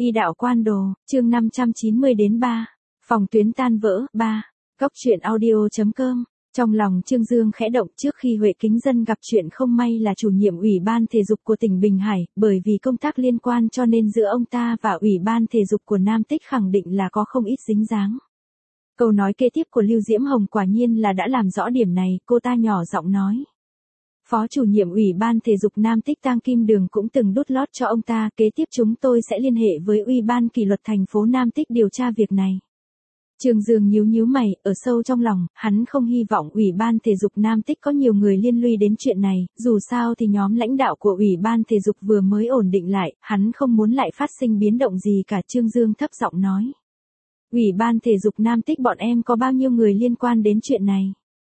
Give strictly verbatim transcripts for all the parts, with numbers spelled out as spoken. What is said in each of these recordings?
Y đạo quan đồ, chương năm trăm chín mươi đến ba. Phòng tuyến tan vỡ, ba. Góc truyện audio chấm com. Trong lòng Trương Dương khẽ động trước khi Huệ Kính Dân gặp chuyện không may là chủ nhiệm Ủy ban Thể dục của tỉnh Bình Hải, bởi vì công tác liên quan cho nên giữa ông ta và Ủy ban Thể dục của Nam Tích khẳng định là có không ít dính dáng. Câu nói kế tiếp của Lưu Diễm Hồng quả nhiên là đã làm rõ điểm này, cô ta nhỏ giọng nói. Phó chủ nhiệm Ủy ban Thể dục Nam Tích Tang Kim Đường cũng từng đút lót cho ông ta, kế tiếp chúng tôi sẽ liên hệ với Ủy ban kỷ luật thành phố Nam Tích điều tra việc này. Trương Dương nhíu nhíu mày, ở sâu trong lòng, hắn không hy vọng Ủy ban Thể dục Nam Tích có nhiều người liên lụy đến chuyện này, dù sao thì nhóm lãnh đạo của Ủy ban Thể dục vừa mới ổn định lại, hắn không muốn lại phát sinh biến động gì cả. Trương Dương thấp giọng nói. Ủy ban Thể dục Nam Tích bọn em có bao nhiêu người liên quan đến chuyện này?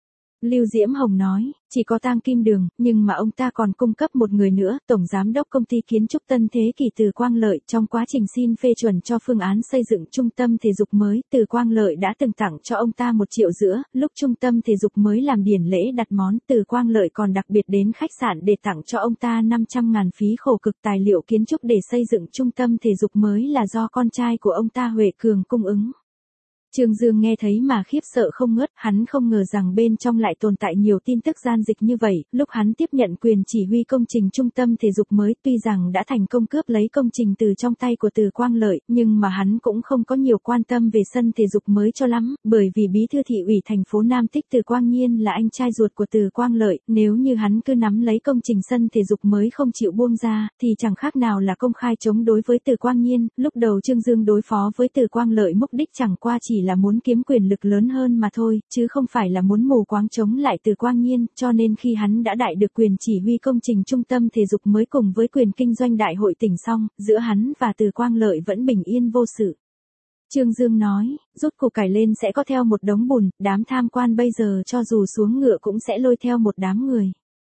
Lưu Diễm Hồng nói, chỉ có Tang Kim Đường, nhưng mà ông ta còn cung cấp một người nữa, Tổng Giám đốc Công ty Kiến trúc Tân Thế Kỷ Từ Quang Lợi. Trong quá trình xin phê chuẩn cho phương án xây dựng trung tâm thể dục mới, Từ Quang Lợi đã từng tặng cho ông ta một triệu rưỡi, lúc trung tâm thể dục mới làm điển lễ đặt món, Từ Quang Lợi còn đặc biệt đến khách sạn để tặng cho ông ta năm trăm ngàn phí khổ cực. Tài liệu kiến trúc để xây dựng trung tâm thể dục mới là do con trai của ông ta Huệ Cường cung ứng. Trương Dương nghe thấy mà khiếp sợ không ngớt, hắn không ngờ rằng bên trong lại tồn tại nhiều tin tức gian dịch như vậy. Lúc hắn tiếp nhận quyền chỉ huy công trình trung tâm thể dục mới, tuy rằng đã thành công cướp lấy công trình từ trong tay của Từ Quang Lợi, nhưng mà hắn cũng không có nhiều quan tâm về sân thể dục mới cho lắm, bởi vì bí thư thị ủy thành phố Nam Tích Từ Quang Nhiên là anh trai ruột của Từ Quang Lợi, nếu như hắn cứ nắm lấy công trình sân thể dục mới không chịu buông ra, thì chẳng khác nào là công khai chống đối với Từ Quang Nhiên. Lúc đầu Trương Dương đối phó với Từ Quang Lợi mục đích chẳng qua chỉ là muốn kiếm quyền lực lớn hơn mà thôi, chứ không phải là muốn mù quáng chống lại Từ Quang Nhiên, cho nên khi hắn đã đại được quyền chỉ huy công trình trung tâm thể dục mới cùng với quyền kinh doanh đại hội tỉnh xong, giữa hắn và Từ Quang Lợi vẫn bình yên vô sự. Trương Dương nói, rút củ cải lên sẽ có theo một đống bùn, đám tham quan bây giờ cho dù xuống ngựa cũng sẽ lôi theo một đám người.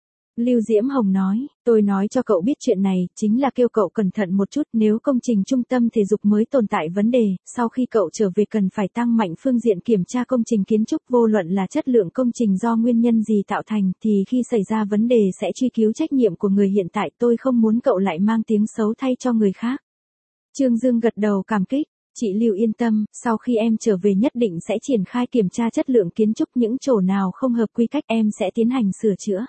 Lưu Diễm Hồng nói, tôi nói cho cậu biết chuyện này, chính là kêu cậu cẩn thận một chút, nếu công trình trung tâm thể dục mới tồn tại vấn đề, sau khi cậu trở về cần phải tăng mạnh phương diện kiểm tra công trình kiến trúc, vô luận là chất lượng công trình do nguyên nhân gì tạo thành, thì khi xảy ra vấn đề sẽ truy cứu trách nhiệm của người hiện tại, tôi không muốn cậu lại mang tiếng xấu thay cho người khác. Trương Dương gật đầu cảm kích. Chị Lưu yên tâm, sau khi em trở về nhất định sẽ triển khai kiểm tra chất lượng kiến trúc, những chỗ nào không hợp quy cách em sẽ tiến hành sửa chữa.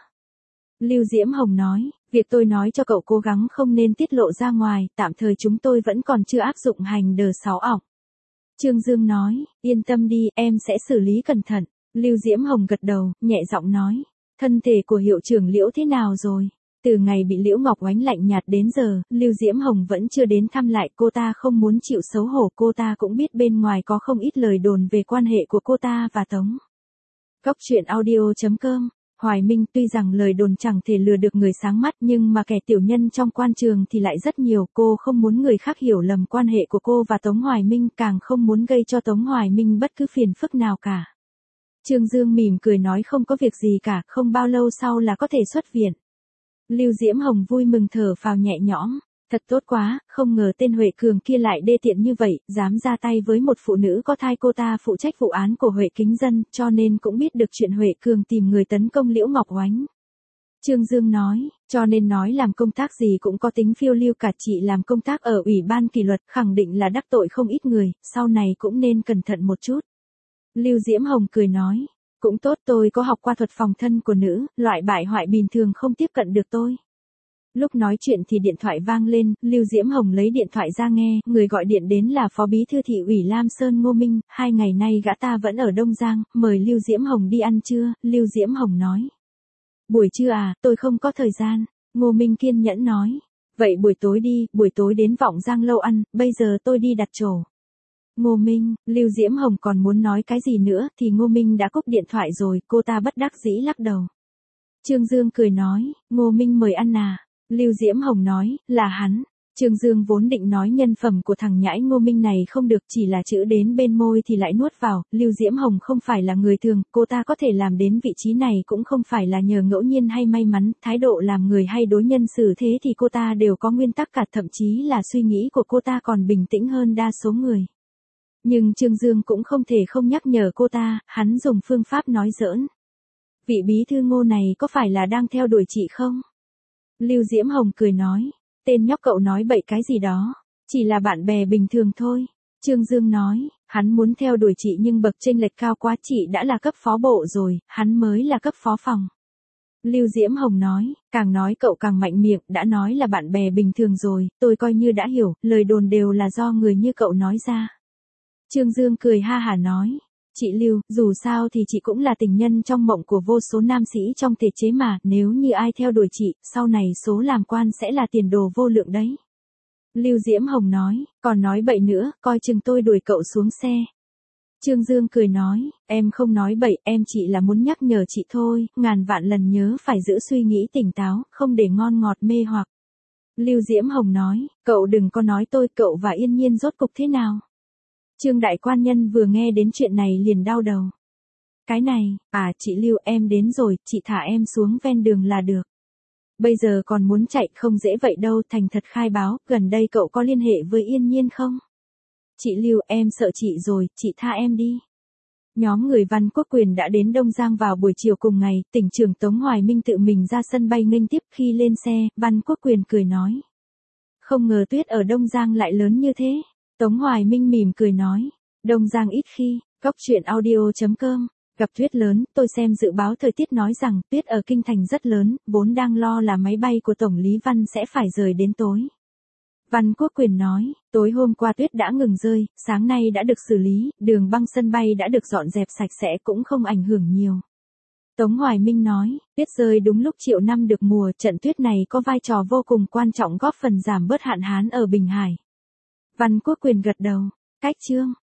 Lưu Diễm Hồng nói, việc tôi nói cho cậu cố gắng không nên tiết lộ ra ngoài, tạm thời chúng tôi vẫn còn chưa áp dụng hành đờ sáu ỏng. Trương Dương nói, yên tâm đi, em sẽ xử lý cẩn thận. Lưu Diễm Hồng gật đầu, nhẹ giọng nói, thân thể của hiệu trưởng Liễu thế nào rồi? Từ ngày bị Liễu Ngọc Oánh lạnh nhạt đến giờ, Lưu Diễm Hồng vẫn chưa đến thăm lại, cô ta không muốn chịu xấu hổ, cô ta cũng biết bên ngoài có không ít lời đồn về quan hệ của cô ta và Tống. Góc truyện audio chấm com. Hoài Minh tuy rằng lời đồn chẳng thể lừa được người sáng mắt, nhưng mà kẻ tiểu nhân trong quan trường thì lại rất nhiều, cô không muốn người khác hiểu lầm quan hệ của cô và Tống Hoài Minh, càng không muốn gây cho Tống Hoài Minh bất cứ phiền phức nào cả. Trương Dương mỉm cười nói không có việc gì cả, không bao lâu sau là có thể xuất viện. Lưu Diễm Hồng vui mừng thở phào nhẹ nhõm. Thật tốt quá, không ngờ tên Huệ Cường kia lại đê tiện như vậy, dám ra tay với một phụ nữ có thai. Cô ta phụ trách vụ án của Huệ Kính Dân, cho nên cũng biết được chuyện Huệ Cường tìm người tấn công Liễu Ngọc Oánh. Trương Dương nói, cho nên nói làm công tác gì cũng có tính phiêu lưu cả. Chị làm công tác ở Ủy ban kỷ luật, khẳng định là đắc tội không ít người, sau này cũng nên cẩn thận một chút. Lưu Diễm Hồng cười nói, cũng tốt, tôi có học qua thuật phòng thân của nữ, loại bại hoại bình thường không tiếp cận được tôi. Lúc nói chuyện thì điện thoại vang lên, Lưu Diễm Hồng lấy điện thoại ra nghe, người gọi điện đến là Phó Bí thư Thị ủy Lam Sơn Ngô Minh, hai ngày nay gã ta vẫn ở Đông Giang, mời Lưu Diễm Hồng đi ăn trưa. Lưu Diễm Hồng nói. Buổi trưa à, tôi không có thời gian. Ngô Minh kiên nhẫn nói. Vậy buổi tối đi, buổi tối đến Vọng Giang lâu ăn, bây giờ tôi đi đặt chỗ. Ngô Minh, Lưu Diễm Hồng còn muốn nói cái gì nữa thì Ngô Minh đã cúp điện thoại rồi, cô ta bất đắc dĩ lắc đầu. Trương Dương cười nói, Ngô Minh mời ăn à. Lưu Diễm Hồng nói, là hắn. Trương Dương vốn định nói nhân phẩm của thằng nhãi Ngô Minh này không được, chỉ là chữ đến bên môi thì lại nuốt vào. Lưu Diễm Hồng không phải là người thường, cô ta có thể làm đến vị trí này cũng không phải là nhờ ngẫu nhiên hay may mắn, thái độ làm người hay đối nhân xử thế thì cô ta đều có nguyên tắc cả, thậm chí là suy nghĩ của cô ta còn bình tĩnh hơn đa số người. Nhưng Trương Dương cũng không thể không nhắc nhở cô ta, hắn dùng phương pháp nói giỡn. Vị bí thư Ngô này có phải là đang theo đuổi chị không? Lưu Diễm Hồng cười nói, tên nhóc cậu nói bậy cái gì đó. Chỉ là bạn bè bình thường thôi. Trương Dương nói, hắn muốn theo đuổi chị nhưng bậc chênh lệch cao quá, chị đã là cấp phó bộ rồi, hắn mới là cấp phó phòng. Lưu Diễm Hồng nói, càng nói cậu càng mạnh miệng, đã nói là bạn bè bình thường rồi, tôi coi như đã hiểu, lời đồn đều là do người như cậu nói ra. Trương Dương cười ha hả nói, chị Lưu, dù sao thì chị cũng là tình nhân trong mộng của vô số nam sĩ trong thể chế mà, nếu như ai theo đuổi chị, sau này số làm quan sẽ là tiền đồ vô lượng đấy. Lưu Diễm Hồng nói, còn nói bậy nữa, coi chừng tôi đuổi cậu xuống xe. Trương Dương cười nói, em không nói bậy, em chỉ là muốn nhắc nhở chị thôi, ngàn vạn lần nhớ phải giữ suy nghĩ tỉnh táo, không để ngon ngọt mê hoặc. Lưu Diễm Hồng nói, cậu đừng có nói tôi, cậu và Yên Nhiên rốt cục thế nào. Trương Đại Quan Nhân vừa nghe đến chuyện này liền đau đầu. Cái này, à chị Lưu em đến rồi, chị thả em xuống ven đường là được. Bây giờ còn muốn chạy không dễ vậy đâu, thành thật khai báo, gần đây cậu có liên hệ với Yên Nhiên không? Chị Lưu em sợ chị rồi, chị tha em đi. Nhóm người Văn Quốc Quyền đã đến Đông Giang vào buổi chiều cùng ngày, tỉnh trưởng Tống Hoài Minh tự mình ra sân bay nghênh tiếp. Khi lên xe, Văn Quốc Quyền cười nói. Không ngờ tuyết ở Đông Giang lại lớn như thế. Tống Hoài Minh mỉm cười nói. Đông Giang ít khi, góc chuyện audio chấm com. Gặp tuyết lớn, tôi xem dự báo thời tiết nói rằng tuyết ở Kinh Thành rất lớn, vốn đang lo là máy bay của Tổng lý Văn sẽ phải rời đến tối. Văn Quốc Quyền nói, tối hôm qua tuyết đã ngừng rơi, sáng nay đã được xử lý, đường băng sân bay đã được dọn dẹp sạch sẽ cũng không ảnh hưởng nhiều. Tống Hoài Minh nói, tuyết rơi đúng lúc Triệu Năm được mùa, trận tuyết này có vai trò vô cùng quan trọng góp phần giảm bớt hạn hán ở Bình Hải. Văn Quốc Quyền gật đầu, cách chương.